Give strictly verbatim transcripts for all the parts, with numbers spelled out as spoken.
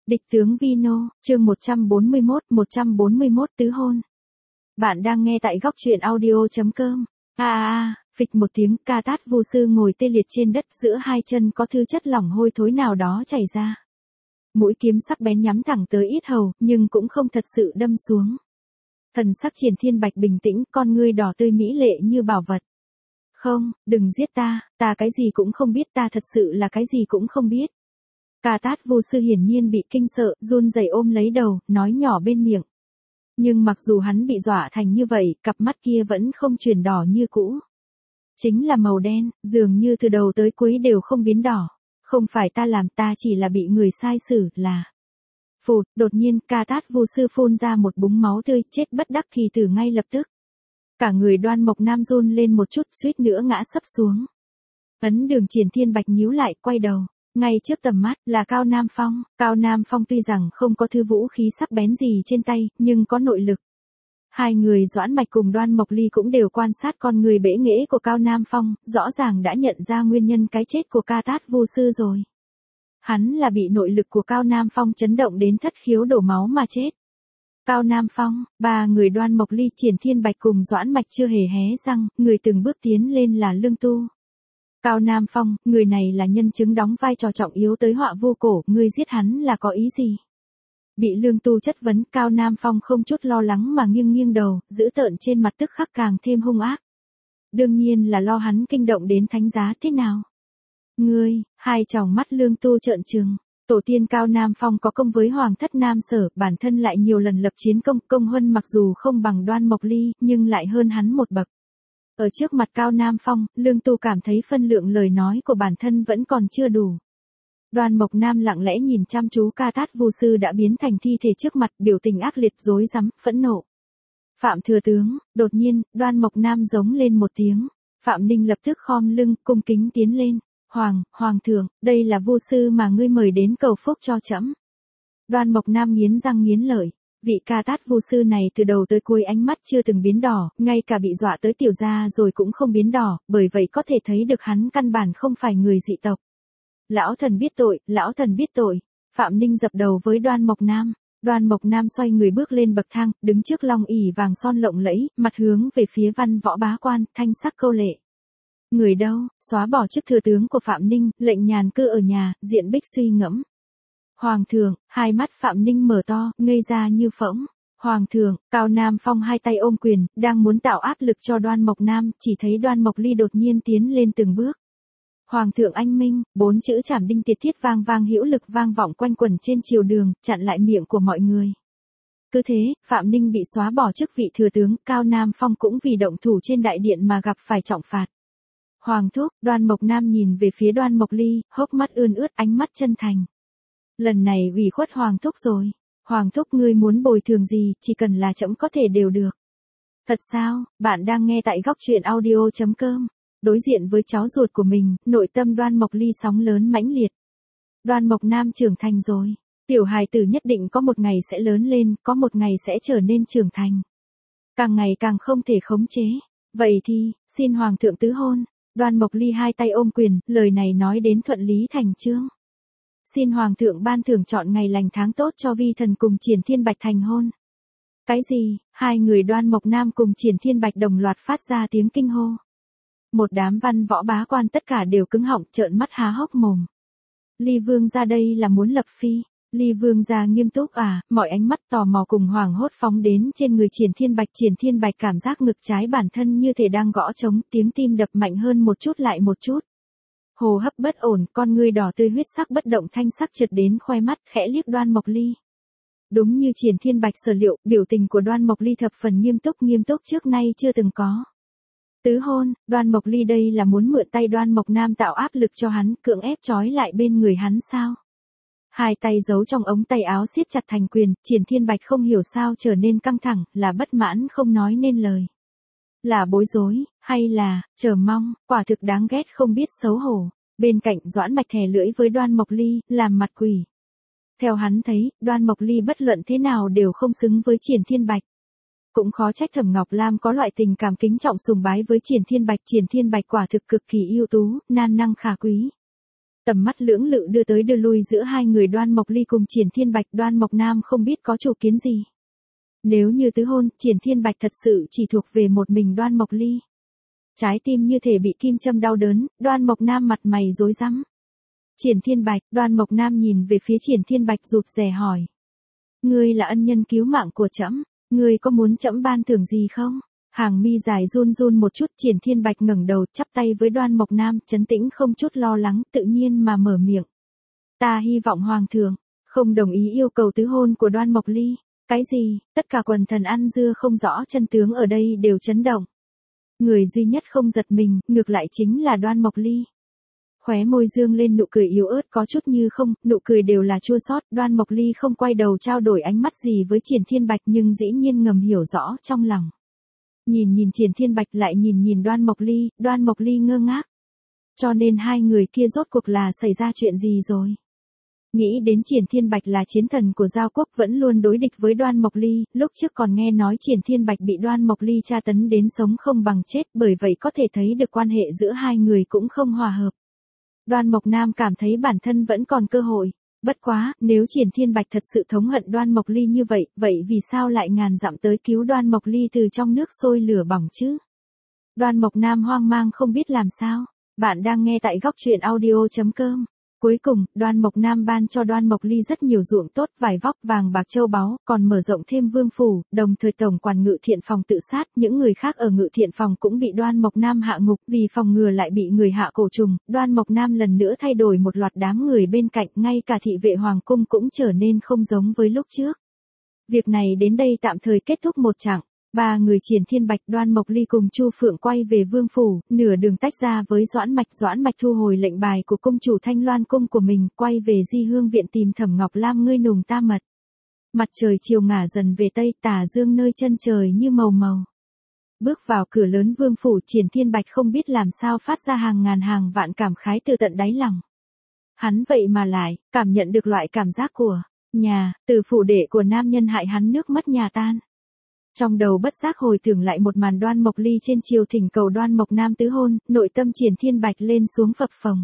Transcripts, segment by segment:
Địch tướng Vino, chương một trăm bốn mươi mốt, một trăm bốn mươi mốt tứ hôn. Bạn đang nghe tại góc truyện audio.com. A a a, phịch một tiếng, Ca Tát Vu Sư ngồi tê liệt trên đất, giữa hai chân có thứ chất lỏng hôi thối nào đó chảy ra. Mũi kiếm sắc bén nhắm thẳng tới yết hầu, nhưng cũng không thật sự đâm xuống. Thần sắc Triển Thiên Bạch bình tĩnh, con ngươi đỏ tươi mỹ lệ như bảo vật. Không, đừng giết ta, ta cái gì cũng không biết, ta thật sự là cái gì cũng không biết. Ca Tát Vu Sư hiển nhiên bị kinh sợ, run rẩy ôm lấy đầu, nói nhỏ bên miệng. Nhưng mặc dù hắn bị dọa thành như vậy, cặp mắt kia vẫn không chuyển đỏ như cũ. Chính là màu đen, dường như từ đầu tới cuối đều không biến đỏ. Không phải ta làm, ta chỉ là bị người sai xử, là... Phụt, đột nhiên, Ca Tát Vu Sư phun ra một búng máu tươi, chết bất đắc kỳ tử ngay lập tức. Cả người Đoan Mộc Nam run lên một chút, suýt nữa ngã sấp xuống. Ấn Đường Triển Thiên Bạch nhíu lại, quay đầu. Ngay trước tầm mắt là Cao Nam Phong. Cao Nam Phong tuy rằng không có thứ vũ khí sắc bén gì trên tay, nhưng có nội lực. Hai người Doãn Mạch cùng Đoan Mộc Ly cũng đều quan sát con người bẽ nghễ của Cao Nam Phong, rõ ràng đã nhận ra nguyên nhân cái chết của Ca Tát Vu Sư rồi. Hắn là bị nội lực của Cao Nam Phong chấn động đến thất khiếu đổ máu mà chết. Cao Nam Phong, ba người Đoan Mộc Ly, Triển Thiên Bạch cùng Doãn Mạch chưa hề hé răng, người từng bước tiến lên là Lương Tu. Cao Nam Phong, người này là nhân chứng đóng vai trò trọng yếu tới Họa Vô Cổ, ngươi giết hắn là có ý gì? Bị Lương Tu chất vấn, Cao Nam Phong không chút lo lắng mà nghiêng nghiêng đầu, dữ tợn trên mặt tức khắc càng thêm hung ác. Đương nhiên là lo hắn kinh động đến thánh giá thế nào. Ngươi, hai tròng mắt Lương Tu trợn trừng. Tổ tiên Cao Nam Phong có công với Hoàng thất Nam Sở, bản thân lại nhiều lần lập chiến công, công huân mặc dù không bằng Đoan Mộc Ly, nhưng lại hơn hắn một bậc. Ở trước mặt Cao Nam Phong, Lương Tu cảm thấy phân lượng lời nói của bản thân vẫn còn chưa đủ. Đoan Mộc Nam lặng lẽ nhìn chăm chú Ca Tát Vu Sư đã biến thành thi thể trước mặt, biểu tình ác liệt, rối rắm, phẫn nộ. Phạm thừa tướng, đột nhiên, Đoan Mộc Nam giống lên một tiếng. Phạm Ninh lập tức khom lưng, cung kính tiến lên. Hoàng, Hoàng thượng, đây là Vu Sư mà ngươi mời đến cầu phúc cho trẫm. Đoan Mộc Nam nghiến răng nghiến lợi. Vị Ca Tát Vu Sư này từ đầu tới cuối ánh mắt chưa từng biến đỏ, ngay cả bị dọa tới tiểu gia rồi cũng không biến đỏ, bởi vậy có thể thấy được hắn căn bản không phải người dị tộc. Lão thần biết tội, lão thần biết tội. Phạm Ninh dập đầu với Đoan Mộc Nam. Đoan Mộc Nam xoay người bước lên bậc thang, đứng trước long ỷ vàng son lộng lẫy, mặt hướng về phía Văn Võ bá quan, thanh sắc câu lệ. Người đâu, xóa bỏ chức thừa tướng của Phạm Ninh, lệnh nhàn cư ở nhà, Diện Bích suy ngẫm. Hoàng thượng, hai mắt Phạm Ninh mở to, ngây ra như phỗng. Hoàng thượng, Cao Nam Phong hai tay ôm quyền, đang muốn tạo áp lực cho Đoan Mộc Nam, chỉ thấy Đoan Mộc Ly đột nhiên tiến lên từng bước. Hoàng thượng anh minh, bốn chữ Trảm Đinh Tiệt Thiết vang vang hữu lực vang vọng quanh quẩn trên triều đường, chặn lại miệng của mọi người. Cứ thế, Phạm Ninh bị xóa bỏ chức vị thừa tướng, Cao Nam Phong cũng vì động thủ trên đại điện mà gặp phải trọng phạt. Hoàng thúc, Đoan Mộc Nam nhìn về phía Đoan Mộc Ly, hốc mắt ươn ướt, ánh mắt chân thành. Lần này ủy khuất Hoàng thúc rồi. Hoàng thúc, ngươi muốn bồi thường gì, chỉ cần là trẫm có thể đều được. Thật sao? Bạn đang nghe tại góc truyện audio.com. Đối diện với cháu ruột của mình, nội tâm Đoan Mộc Ly sóng lớn mãnh liệt. Đoan Mộc Nam trưởng thành rồi. Tiểu hài tử nhất định có một ngày sẽ lớn lên, có một ngày sẽ trở nên trưởng thành. Càng ngày càng không thể khống chế. Vậy thì, xin Hoàng thượng tứ hôn. Đoan Mộc Ly hai tay ôm quyền, lời này nói đến thuận lý thành chương. Xin Hoàng thượng ban thưởng chọn ngày lành tháng tốt cho vi thần cùng Triển Thiên Bạch thành hôn. Cái gì? Hai người Đoan Mộc Nam cùng Triển Thiên Bạch đồng loạt phát ra tiếng kinh hô. Một đám văn võ bá quan tất cả đều cứng họng, trợn mắt há hốc mồm. Ly Vương gia đây là muốn lập phi. Ly Vương gia nghiêm túc à? Mọi ánh mắt tò mò cùng hoảng hốt phóng đến trên người Triển Thiên Bạch. Triển Thiên Bạch cảm giác ngực trái bản thân như thể đang gõ trống, tiếng tim đập mạnh hơn một chút lại một chút. Hô hấp bất ổn, con ngươi đỏ tươi huyết sắc bất động thanh sắc trượt đến khoe mắt, khẽ liếc Đoan Mộc Ly. Đúng như Triển Thiên Bạch sở liệu, biểu tình của Đoan Mộc Ly thập phần nghiêm túc, nghiêm túc trước nay chưa từng có. Tứ hôn, Đoan Mộc Ly đây là muốn mượn tay Đoan Mộc Nam tạo áp lực cho hắn, cưỡng ép trói lại bên người hắn sao? Hai tay giấu trong ống tay áo siết chặt thành quyền, Triển Thiên Bạch không hiểu sao trở nên căng thẳng, là bất mãn không nói nên lời. Là bối rối, hay là, chờ mong, quả thực đáng ghét không biết xấu hổ. Bên cạnh Doãn Mạch thè lưỡi với Đoan Mộc Ly, làm mặt quỷ. Theo hắn thấy, Đoan Mộc Ly bất luận thế nào đều không xứng với Triển Thiên Bạch. Cũng khó trách Thẩm Ngọc Lam có loại tình cảm kính trọng sùng bái với Triển Thiên Bạch. Triển Thiên Bạch quả thực cực kỳ ưu tú, nan năng khả quý. Tầm mắt lưỡng lự đưa tới đưa lui giữa hai người Đoan Mộc Ly cùng Triển Thiên Bạch. Đoan Mộc Nam không biết có chủ kiến gì. Nếu như tứ hôn, Triển Thiên Bạch thật sự chỉ thuộc về một mình Đoan Mộc Ly. Trái tim như thể bị kim châm đau đớn, Đoan Mộc Nam mặt mày rối rắm. Triển Thiên Bạch, Đoan Mộc Nam nhìn về phía Triển Thiên Bạch rụt rè hỏi. Ngươi là ân nhân cứu mạng của trẫm, ngươi có muốn trẫm ban thưởng gì không? Hàng mi dài run run một chút. Triển Thiên Bạch ngẩng đầu chắp tay với Đoan Mộc Nam, trấn tĩnh không chút lo lắng, tự nhiên mà mở miệng. Ta hy vọng Hoàng thượng không đồng ý yêu cầu tứ hôn của Đoan Mộc Ly. Cái gì? Tất cả quần thần ăn dưa không rõ chân tướng ở đây đều chấn động. Người duy nhất không giật mình, ngược lại chính là Đoan Mộc Ly. Khóe môi dương lên nụ cười yếu ớt có chút như không, nụ cười đều là chua xót. Đoan Mộc Ly không quay đầu trao đổi ánh mắt gì với Triển Thiên Bạch nhưng dĩ nhiên ngầm hiểu rõ trong lòng. Nhìn nhìn Triển Thiên Bạch lại nhìn nhìn Đoan Mộc Ly, Đoan Mộc Ly ngơ ngác. Cho nên hai người kia rốt cuộc là xảy ra chuyện gì rồi? Nghĩ đến Triển Thiên Bạch là chiến thần của Giao Quốc vẫn luôn đối địch với Đoan Mộc Ly, lúc trước còn nghe nói Triển Thiên Bạch bị Đoan Mộc Ly tra tấn đến sống không bằng chết, bởi vậy có thể thấy được quan hệ giữa hai người cũng không hòa hợp. Đoan Mộc Nam cảm thấy bản thân vẫn còn cơ hội. Bất quá, nếu Triển Thiên Bạch thật sự thống hận Đoan Mộc Ly như vậy, vậy vì sao lại ngàn dặm tới cứu Đoan Mộc Ly từ trong nước sôi lửa bỏng chứ? Đoan Mộc Nam hoang mang không biết làm sao. Bạn đang nghe tại góc truyện audio chấm com. Cuối cùng, Đoan Mộc Nam ban cho Đoan Mộc Ly rất nhiều ruộng tốt, vải vóc, vàng bạc châu báu, còn mở rộng thêm vương phủ, đồng thời tổng quản Ngự Thiện Phòng tự sát, những người khác ở Ngự Thiện Phòng cũng bị Đoan Mộc Nam hạ ngục, vì phòng ngừa lại bị người hạ cổ trùng, Đoan Mộc Nam lần nữa thay đổi một loạt đám người bên cạnh, ngay cả thị vệ hoàng cung cũng trở nên không giống với lúc trước. Việc này đến đây tạm thời kết thúc một chặng. Ba người Triển Thiên Bạch, Đoan Mộc Ly cùng Chu Phượng quay về vương phủ, nửa đường tách ra với Doãn Mạch. Doãn Mạch thu hồi lệnh bài của cung chủ Thanh Loan cung của mình, quay về Di Hương viện tìm Thẩm Ngọc Lam ngươi nùng ta mật. Mặt trời chiều ngả dần về tây, tà dương nơi chân trời như màu màu. Bước vào cửa lớn vương phủ, Triển Thiên Bạch không biết làm sao phát ra hàng ngàn hàng vạn cảm khái từ tận đáy lòng. Hắn vậy mà lại cảm nhận được loại cảm giác của nhà, từ phủ đệ của nam nhân hại hắn nước mất nhà tan. Trong đầu bất giác hồi tưởng lại một màn Đoan Mộc Ly trên triều thỉnh cầu Đoan Mộc Nam tứ hôn, nội tâm Triển Thiên Bạch lên xuống phập phồng.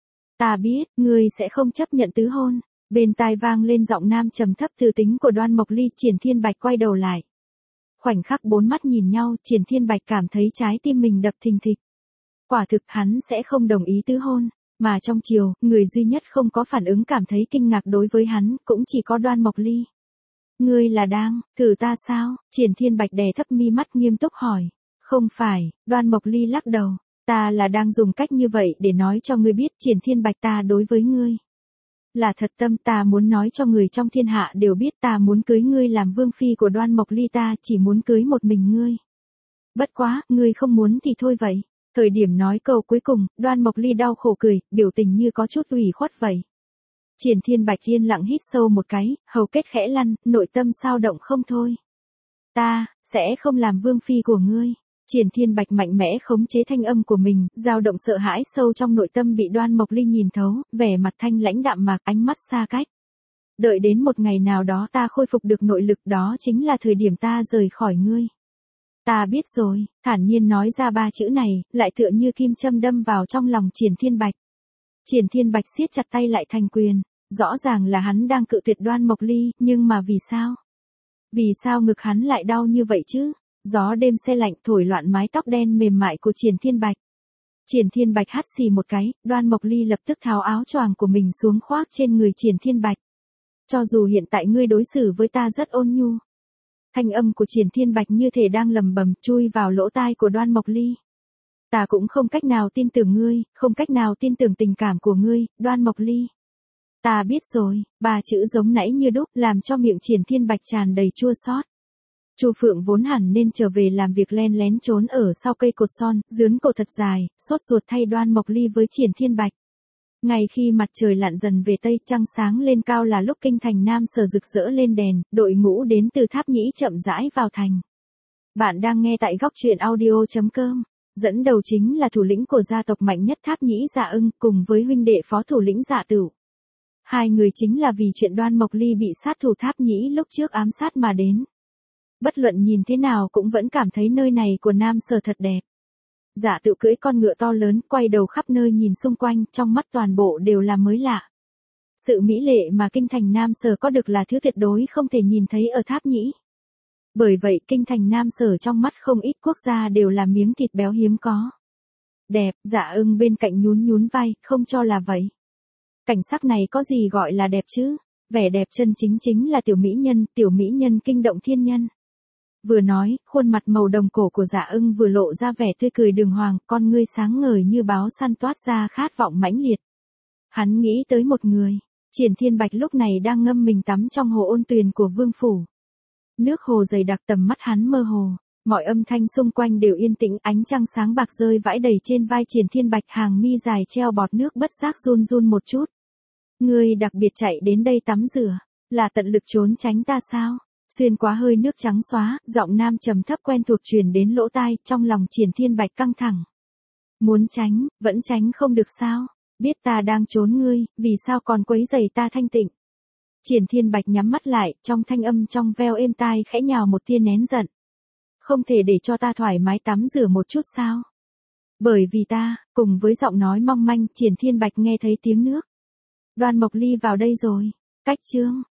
Ta biết, ngươi sẽ không chấp nhận tứ hôn. Bên tai vang lên giọng nam trầm thấp thư tính của Đoan Mộc Ly. Triển Thiên Bạch quay đầu lại. Khoảnh khắc bốn mắt nhìn nhau, Triển Thiên Bạch cảm thấy trái tim mình đập thình thịch. Quả thực hắn sẽ không đồng ý tứ hôn, mà trong triều, người duy nhất không có phản ứng cảm thấy kinh ngạc đối với hắn, cũng chỉ có Đoan Mộc Ly. Ngươi là đang thử ta sao? Triển Thiên Bạch đè thấp mi mắt nghiêm túc hỏi. Không phải, Đoan Mộc Ly lắc đầu. Ta là đang dùng cách như vậy để nói cho ngươi biết Triển Thiên Bạch ta đối với ngươi là thật tâm, ta muốn nói cho người trong thiên hạ đều biết ta muốn cưới ngươi làm vương phi của Đoan Mộc Ly, ta chỉ muốn cưới một mình ngươi. Bất quá, ngươi không muốn thì thôi vậy. Thời điểm nói câu cuối cùng, Đoan Mộc Ly đau khổ cười, biểu tình như có chút ủy khuất vậy. Triển Thiên Bạch yên lặng hít sâu một cái, hầu kết khẽ lăn, nội tâm sao động không thôi. Ta sẽ không làm vương phi của ngươi. Triển Thiên Bạch mạnh mẽ khống chế thanh âm của mình, dao động sợ hãi sâu trong nội tâm bị Đoan Mộc Ly nhìn thấu, vẻ mặt thanh lãnh đạm mạc, ánh mắt xa cách. Đợi đến một ngày nào đó ta khôi phục được nội lực, đó chính là thời điểm ta rời khỏi ngươi. Ta biết rồi, thản nhiên nói ra ba chữ này, lại tựa như kim châm đâm vào trong lòng Triển Thiên Bạch. Triển Thiên Bạch siết chặt tay lại thành quyền, rõ ràng là hắn đang cự tuyệt Đoan Mộc Ly, nhưng mà vì sao? Vì sao ngực hắn lại đau như vậy chứ? Gió đêm se lạnh thổi loạn mái tóc đen mềm mại của Triển Thiên Bạch. Triển Thiên Bạch hắt xì một cái, Đoan Mộc Ly lập tức tháo áo choàng của mình xuống khoác trên người Triển Thiên Bạch. Cho dù hiện tại ngươi đối xử với ta rất ôn nhu. Thanh âm của Triển Thiên Bạch như thể đang lầm bầm chui vào lỗ tai của Đoan Mộc Ly. Ta cũng không cách nào tin tưởng ngươi, không cách nào tin tưởng tình cảm của ngươi, Đoan Mộc Ly. Ta biết rồi, ba chữ giống nãy như đúc làm cho miệng Triển Thiên Bạch tràn đầy chua xót. Chu Phượng vốn hẳn nên trở về làm việc len lén trốn ở sau cây cột son, dướn cổ thật dài, sốt ruột thay Đoan Mộc Ly với Triển Thiên Bạch. Ngày khi mặt trời lặn dần về tây, trăng sáng lên cao là lúc kinh thành Nam Sở rực rỡ lên đèn, đội ngũ đến từ Tháp Nhĩ chậm rãi vào thành. Bạn đang nghe tại góc truyện audio chấm com. Dẫn đầu chính là thủ lĩnh của gia tộc mạnh nhất Tháp Nhĩ Dạ Ưng, cùng với huynh đệ phó thủ lĩnh Dạ Tửu. Hai người chính là vì chuyện Đoan Mộc Ly bị sát thủ Tháp Nhĩ lúc trước ám sát mà đến. Bất luận nhìn thế nào cũng vẫn cảm thấy nơi này của Nam Sở thật đẹp. Dạ Tự cưỡi con ngựa to lớn, quay đầu khắp nơi nhìn xung quanh, trong mắt toàn bộ đều là mới lạ. Sự mỹ lệ mà kinh thành Nam Sở có được là thứ tuyệt đối không thể nhìn thấy ở Tháp Nhĩ. Bởi vậy kinh thành Nam Sở trong mắt không ít quốc gia đều là miếng thịt béo hiếm có. Đẹp, Dạ Ưng bên cạnh nhún nhún vai, không cho là vậy. Cảnh sắc này có gì gọi là đẹp chứ? Vẻ đẹp chân chính chính là tiểu mỹ nhân, tiểu mỹ nhân kinh động thiên nhân. Vừa nói, khuôn mặt màu đồng cổ của Dạ Ưng vừa lộ ra vẻ tươi cười đường hoàng, con ngươi sáng ngời như báo săn toát ra khát vọng mãnh liệt. Hắn nghĩ tới một người, Triển Thiên Bạch lúc này đang ngâm mình tắm trong hồ ôn tuyền của vương phủ. Nước hồ dày đặc, tầm mắt hắn mơ hồ, mọi âm thanh xung quanh đều yên tĩnh, ánh trăng sáng bạc rơi vãi đầy trên vai Triển Thiên Bạch, hàng mi dài treo bọt nước bất giác run run một chút. Ngươi đặc biệt chạy đến đây tắm rửa, là tận lực trốn tránh ta sao? Xuyên qua hơi nước trắng xóa, giọng nam trầm thấp quen thuộc truyền đến lỗ tai, trong lòng Triển Thiên Bạch căng thẳng. Muốn tránh, vẫn tránh không được sao? Biết ta đang trốn ngươi, vì sao còn quấy rầy ta thanh tịnh? Triển Thiên Bạch nhắm mắt lại, trong thanh âm trong veo êm tai khẽ nhào một tia nén giận. Không thể để cho ta thoải mái tắm rửa một chút sao? Bởi vì ta, cùng với giọng nói mong manh, Triển Thiên Bạch nghe thấy tiếng nước. Đoan Mộc Ly vào đây rồi. Cách chương